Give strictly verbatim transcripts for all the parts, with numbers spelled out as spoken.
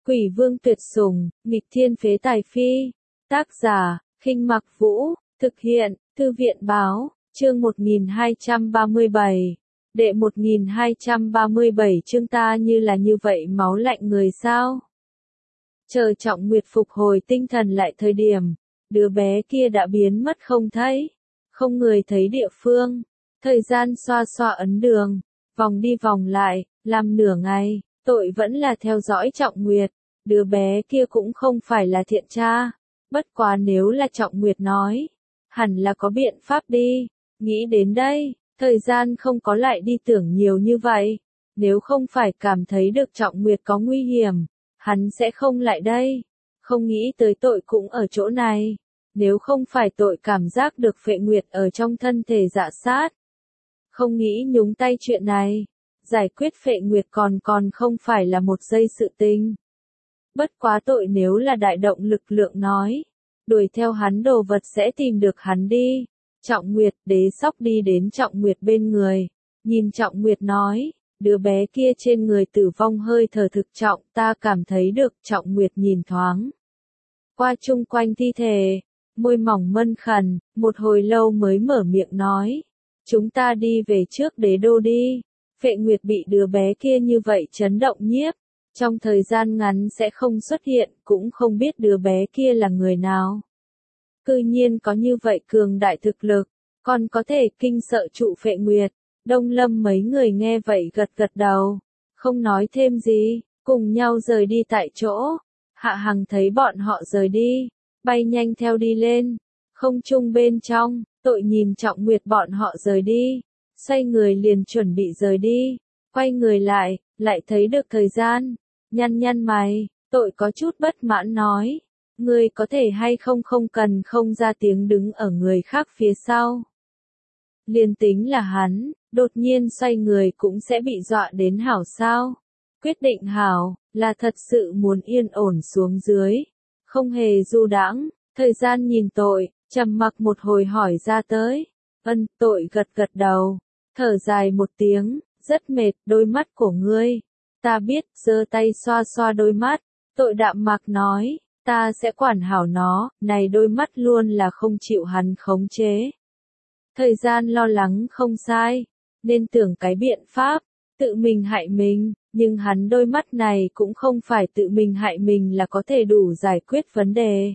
Quỷ vương tuyệt sủng, nghịch thiên phế tài phi. Tác giả, Khinh Mặc Vũ, thực hiện, Thư viện báo, chương một nghìn hai trăm ba mươi bảy. Đệ một nghìn hai trăm ba mươi bảy chương ta như là như vậy máu lạnh người sao? Chờ Trọng Nguyệt phục hồi tinh thần lại thời điểm, đứa bé kia đã biến mất không thấy, không người thấy địa phương. Thời gian xoa xoa ấn đường, vòng đi vòng lại, làm nửa ngày, tội vẫn là theo dõi Trọng Nguyệt. Đứa bé kia cũng không phải là thiện tra, bất quá nếu là Trọng Nguyệt nói, hẳn là có biện pháp đi. Nghĩ đến đây, thời gian không có lại đi tưởng nhiều như vậy. Nếu không phải cảm thấy được Trọng Nguyệt có nguy hiểm, hắn sẽ không lại đây. Không nghĩ tới tội cũng ở chỗ này. Nếu không phải tội cảm giác được Phệ Nguyệt ở trong thân thể dạ sát, không nghĩ nhúng tay chuyện này, giải quyết Phệ Nguyệt còn còn không phải là một giây sự tình. Bất quá tội nếu là đại động lực lượng nói, đuổi theo hắn đồ vật sẽ tìm được hắn đi. Trọng Nguyệt, đế sóc đi đến Trọng Nguyệt bên người, nhìn Trọng Nguyệt nói, đứa bé kia trên người tử vong hơi thở thực trọng, ta cảm thấy được. Trọng Nguyệt nhìn thoáng qua chung quanh thi thể, môi mỏng mân khẩn, một hồi lâu mới mở miệng nói, chúng ta đi về trước đế đô đi. Phệ Nguyệt bị đứa bé kia như vậy chấn động nhiếp, trong thời gian ngắn sẽ không xuất hiện, cũng không biết đứa bé kia là người nào. Cư nhiên có như vậy cường đại thực lực, còn có thể kinh sợ trụ Phệ Nguyệt. Đông Lâm mấy người nghe vậy gật gật đầu, không nói thêm gì, cùng nhau rời đi tại chỗ. Hạ Hằng thấy bọn họ rời đi, bay nhanh theo đi lên, không trung bên trong, tội nhìn Trọng Nguyệt bọn họ rời đi, xoay người liền chuẩn bị rời đi, quay người lại, lại thấy được thời gian, nhăn nhăn mày, tội có chút bất mãn nói, ngươi có thể hay không không cần không ra tiếng đứng ở người khác phía sau. Liền tính là hắn, đột nhiên xoay người cũng sẽ bị dọa đến hảo sao. Quyết định hảo, là thật sự muốn yên ổn xuống dưới, không hề du đãng. Thời gian nhìn tội, trầm mặc một hồi hỏi ra tới. Ân, tội gật gật đầu, thở dài một tiếng, rất mệt, đôi mắt của ngươi. Ta biết, giơ tay xoa xoa đôi mắt, tội đạm mạc nói, ta sẽ quản hảo nó, này đôi mắt luôn là không chịu hắn khống chế. Thời gian lo lắng không sai, nên tưởng cái biện pháp, tự mình hại mình, nhưng hắn đôi mắt này cũng không phải tự mình hại mình là có thể đủ giải quyết vấn đề.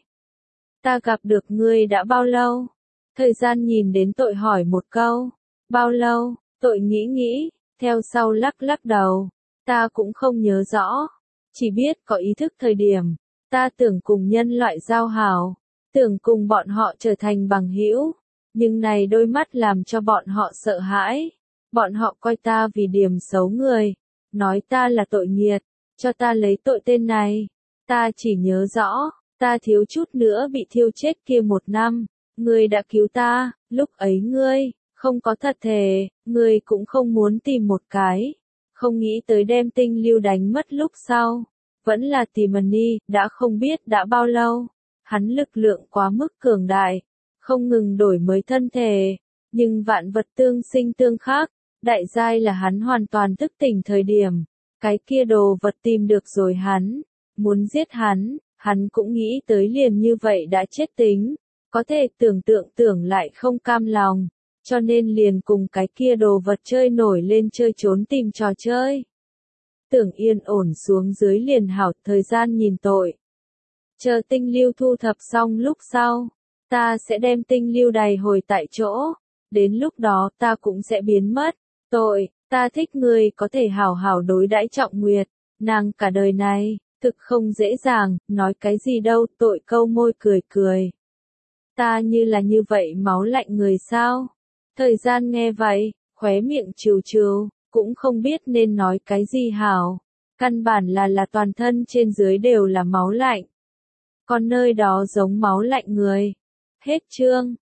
Ta gặp được ngươi đã bao lâu? Thời gian nhìn đến tội hỏi một câu, bao lâu? Tội nghĩ nghĩ, theo sau lắc lắc đầu, ta cũng không nhớ rõ, chỉ biết có ý thức thời điểm, ta tưởng cùng nhân loại giao hảo, tưởng cùng bọn họ trở thành bằng hữu, nhưng này đôi mắt làm cho bọn họ sợ hãi, bọn họ coi ta vì điểm xấu người, nói ta là tội nghiệt, cho ta lấy tội tên này, ta chỉ nhớ rõ, ta thiếu chút nữa bị thiêu chết kia một năm, ngươi đã cứu ta, lúc ấy ngươi, không có thật thề, ngươi cũng không muốn tìm một cái, không nghĩ tới đem tinh lưu đánh mất lúc sau, vẫn là tìm Mani, đã không biết đã bao lâu, hắn lực lượng quá mức cường đại, không ngừng đổi mới thân thể, nhưng vạn vật tương sinh tương khắc, đại giai là hắn hoàn toàn thức tỉnh thời điểm, cái kia đồ vật tìm được rồi hắn, muốn giết hắn, hắn cũng nghĩ tới liền như vậy đã chết tính, có thể tưởng tượng tưởng lại không cam lòng, cho nên liền cùng cái kia đồ vật chơi nổi lên chơi trốn tìm trò chơi. Tưởng yên ổn xuống dưới liền hảo. Thời gian nhìn tội, chờ tinh lưu thu thập xong lúc sau, ta sẽ đem tinh lưu đầy hồi tại chỗ, đến lúc đó ta cũng sẽ biến mất. Tội, ta thích ngươi có thể hảo hảo đối đãi Trọng Nguyệt, nàng cả đời này, thực không dễ dàng, nói cái gì đâu. Tội câu môi cười cười. Ta như là như vậy máu lạnh người sao? Thời gian nghe vậy, khóe miệng trừ trừ, cũng không biết nên nói cái gì hảo. Căn bản là là toàn thân trên dưới đều là máu lạnh. Còn nơi đó giống máu lạnh người. Hết chương.